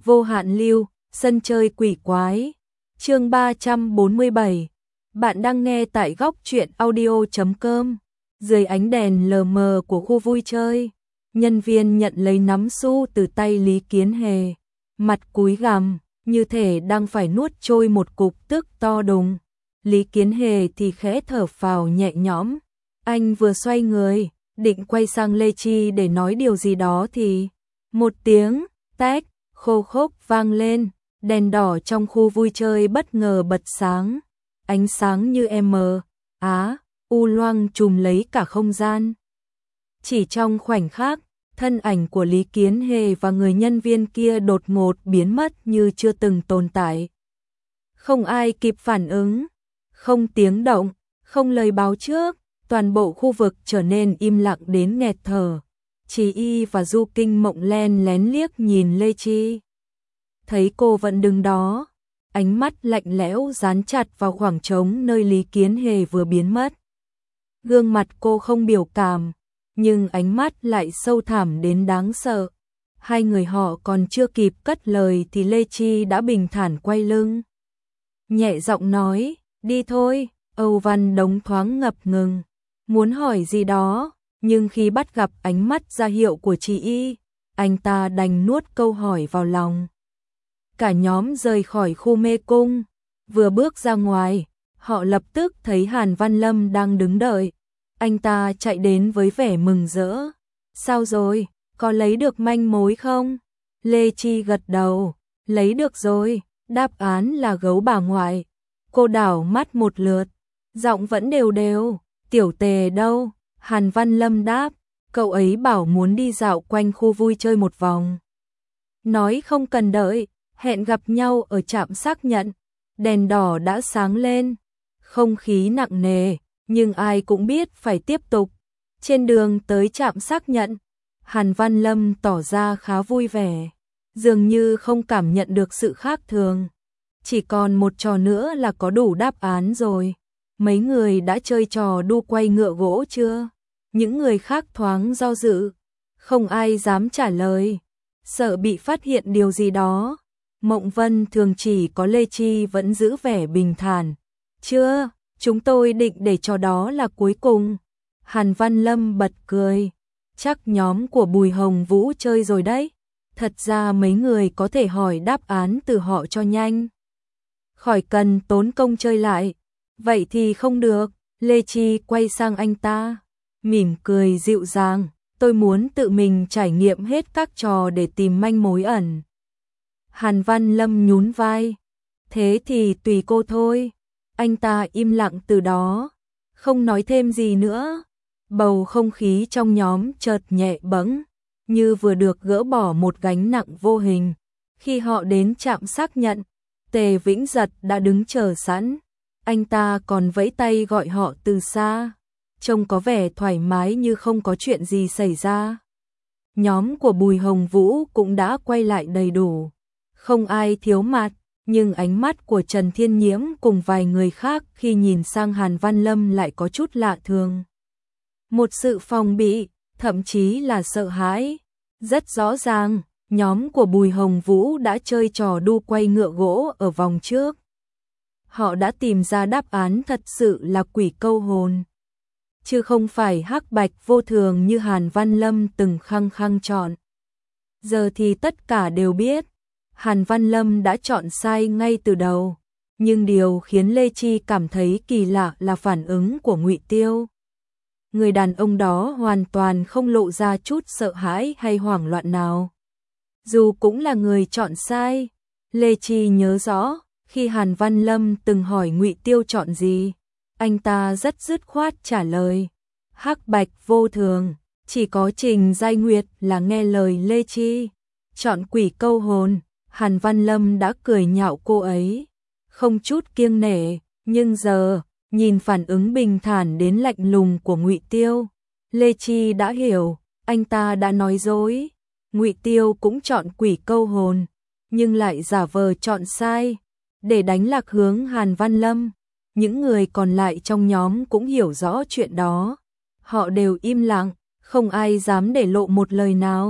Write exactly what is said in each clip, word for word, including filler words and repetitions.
Vô hạn lưu, sân chơi quỷ quái. Chương ba trăm bốn mươi bảy. Bạn đang nghe tại góc truyện audio chấm com. Dưới ánh đèn lờ mờ của khu vui chơi, nhân viên nhận lấy nắm xu từ tay Lý Kiến Hề, mặt cúi gằm, như thể đang phải nuốt trôi một cục tức to đùng. Lý Kiến Hề thì khẽ thở phào nhẹ nhõm. Anh vừa xoay người, định quay sang Lê Chi để nói điều gì đó thì một tiếng tách khô khốc vang lên, đèn đỏ trong khu vui chơi bất ngờ bật sáng, ánh sáng như M, Á, U loang trùm lấy cả không gian. Chỉ trong khoảnh khắc, thân ảnh của Lý Kiến Hề và người nhân viên kia đột ngột biến mất như chưa từng tồn tại. Không ai kịp phản ứng, không tiếng động, không lời báo trước, toàn bộ khu vực trở nên im lặng đến nghẹt thở. Chỉ Y và Du Kinh Mộng len lén liếc nhìn Lê Chi. Thấy cô vẫn đứng đó, ánh mắt lạnh lẽo dán chặt vào khoảng trống nơi Lý Kiến Hề vừa biến mất. Gương mặt cô không biểu cảm, nhưng ánh mắt lại sâu thẳm đến đáng sợ. Hai người họ còn chưa kịp cất lời thì Lê Chi đã bình thản quay lưng. Nhẹ giọng nói, đi thôi. Âu Văn Đống thoáng ngập ngừng, muốn hỏi gì đó, nhưng khi bắt gặp ánh mắt ra hiệu của chị Y, anh ta đành nuốt câu hỏi vào lòng. Cả nhóm rời khỏi khu mê cung, vừa bước ra ngoài, họ lập tức thấy Hàn Văn Lâm đang đứng đợi. Anh ta chạy đến với vẻ mừng rỡ. Sao rồi, có lấy được manh mối không? Lê Chi gật đầu, lấy được rồi, đáp án là gấu bà ngoại. Cô đảo mắt một lượt, giọng vẫn đều đều, Tiểu Tề đâu? Hàn Văn Lâm đáp, cậu ấy bảo muốn đi dạo quanh khu vui chơi một vòng. Nói không cần đợi, hẹn gặp nhau ở trạm xác nhận. Đèn đỏ đã sáng lên, không khí nặng nề, nhưng ai cũng biết phải tiếp tục. Trên đường tới trạm xác nhận, Hàn Văn Lâm tỏ ra khá vui vẻ, dường như không cảm nhận được sự khác thường. Chỉ còn một trò nữa là có đủ đáp án rồi. Mấy người đã chơi trò đu quay ngựa gỗ chưa? Những người khác thoáng do dự, không ai dám trả lời, sợ bị phát hiện điều gì đó. Mộng Vân thường chỉ có Lê Chi vẫn giữ vẻ bình thản. Chưa, chúng tôi định để trò đó là cuối cùng. Hàn Văn Lâm bật cười. Chắc nhóm của Bùi Hồng Vũ chơi rồi đấy. Thật ra mấy người có thể hỏi đáp án từ họ cho nhanh, khỏi cần tốn công chơi lại. Vậy thì không được. Lê Chi quay sang anh ta, mỉm cười dịu dàng. Tôi muốn tự mình trải nghiệm hết các trò để tìm manh mối ẩn. Hàn Văn Lâm nhún vai. Thế thì tùy cô thôi. Anh ta im lặng từ đó, không nói thêm gì nữa. Bầu không khí trong nhóm chợt nhẹ bẫng, như vừa được gỡ bỏ một gánh nặng vô hình. Khi họ đến trạm xác nhận, Tề Vĩnh Giật đã đứng chờ sẵn. Anh ta còn vẫy tay gọi họ từ xa, trông có vẻ thoải mái như không có chuyện gì xảy ra. Nhóm của Bùi Hồng Vũ cũng đã quay lại đầy đủ, không ai thiếu mặt, nhưng ánh mắt của Trần Thiên Nhiễm cùng vài người khác khi nhìn sang Hàn Văn Lâm lại có chút lạ thường. Một sự phòng bị, thậm chí là sợ hãi. Rất rõ ràng, nhóm của Bùi Hồng Vũ đã chơi trò đu quay ngựa gỗ ở vòng trước. Họ đã tìm ra đáp án thật sự là quỷ câu hồn, chứ không phải hắc bạch vô thường như Hàn Văn Lâm từng khăng khăng chọn. Giờ thì tất cả đều biết, Hàn Văn Lâm đã chọn sai ngay từ đầu, nhưng điều khiến Lê Chi cảm thấy kỳ lạ là phản ứng của Ngụy Tiêu. Người đàn ông đó hoàn toàn không lộ ra chút sợ hãi hay hoảng loạn nào. Dù cũng là người chọn sai, Lê Chi nhớ rõ, khi Hàn Văn Lâm từng hỏi Ngụy Tiêu chọn gì, anh ta rất dứt khoát trả lời, hắc bạch vô thường. Chỉ có Trình Giai Nguyệt là nghe lời Lê Chi, chọn quỷ câu hồn. Hàn Văn Lâm đã cười nhạo cô ấy, không chút kiêng nể, nhưng giờ, nhìn phản ứng bình thản đến lạnh lùng của Ngụy Tiêu, Lê Chi đã hiểu, anh ta đã nói dối. Ngụy Tiêu cũng chọn quỷ câu hồn, nhưng lại giả vờ chọn sai, để đánh lạc hướng Hàn Văn Lâm. Những người còn lại trong nhóm cũng hiểu rõ chuyện đó. Họ đều im lặng, không ai dám để lộ một lời nào.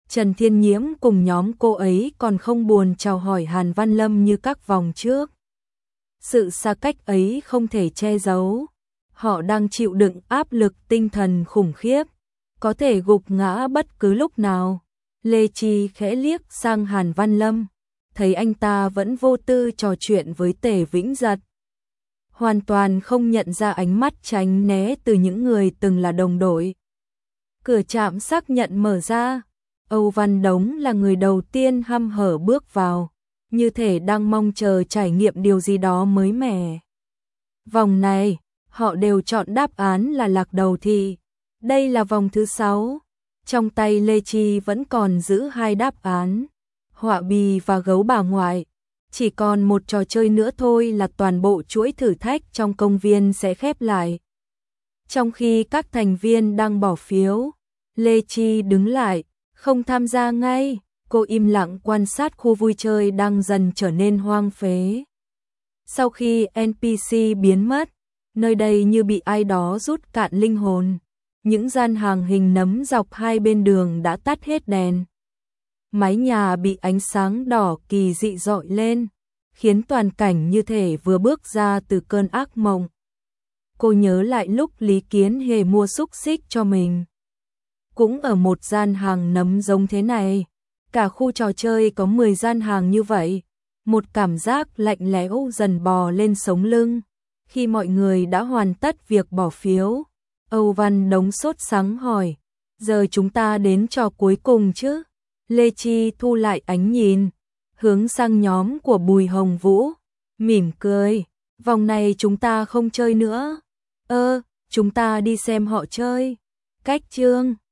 Trần Thiên Nhiễm cùng nhóm cô ấy còn không buồn chào hỏi Hàn Văn Lâm như các vòng trước. Sự xa cách ấy không thể che giấu. Họ đang chịu đựng áp lực tinh thần khủng khiếp, có thể gục ngã bất cứ lúc nào. Lê Chi khẽ liếc sang Hàn Văn Lâm, thấy anh ta vẫn vô tư trò chuyện với Tề Vĩnh Giật. Hoàn toàn không nhận ra ánh mắt tránh né từ những người từng là đồng đội. Cửa trạm xác nhận mở ra, Âu Văn Đống là người đầu tiên hăm hở bước vào, như thể đang mong chờ trải nghiệm điều gì đó mới mẻ. Vòng này, họ đều chọn đáp án là Lạc Đầu Thị. Đây là vòng thứ sáu. Trong tay Lê Chi vẫn còn giữ hai đáp án, Họa Bì và Gấu Bà Ngoại. Chỉ còn một trò chơi nữa thôi là toàn bộ chuỗi thử thách trong công viên sẽ khép lại. Trong khi các thành viên đang bỏ phiếu, Lê Chi đứng lại, không tham gia ngay. Cô im lặng quan sát khu vui chơi đang dần trở nên hoang phế. Sau khi en pê xê biến mất, nơi đây như bị ai đó rút cạn linh hồn. Những gian hàng hình nấm dọc hai bên đường đã tắt hết đèn. Mái nhà bị ánh sáng đỏ kỳ dị rọi lên, khiến toàn cảnh như thể vừa bước ra từ cơn ác mộng. Cô nhớ lại lúc Lý Kiến Hề mua xúc xích cho mình. Cũng ở một gian hàng nấm giống thế này. Cả khu trò chơi có mười gian hàng như vậy. Một cảm giác lạnh lẽo dần bò lên sống lưng. Khi mọi người đã hoàn tất việc bỏ phiếu, Âu Văn Đống sốt sắng hỏi, giờ chúng ta đến trò cuối cùng chứ? Lê Chi thu lại ánh nhìn, hướng sang nhóm của Bùi Hồng Vũ, mỉm cười, vòng này chúng ta không chơi nữa. Ơ, chúng ta đi xem họ chơi. Cách chương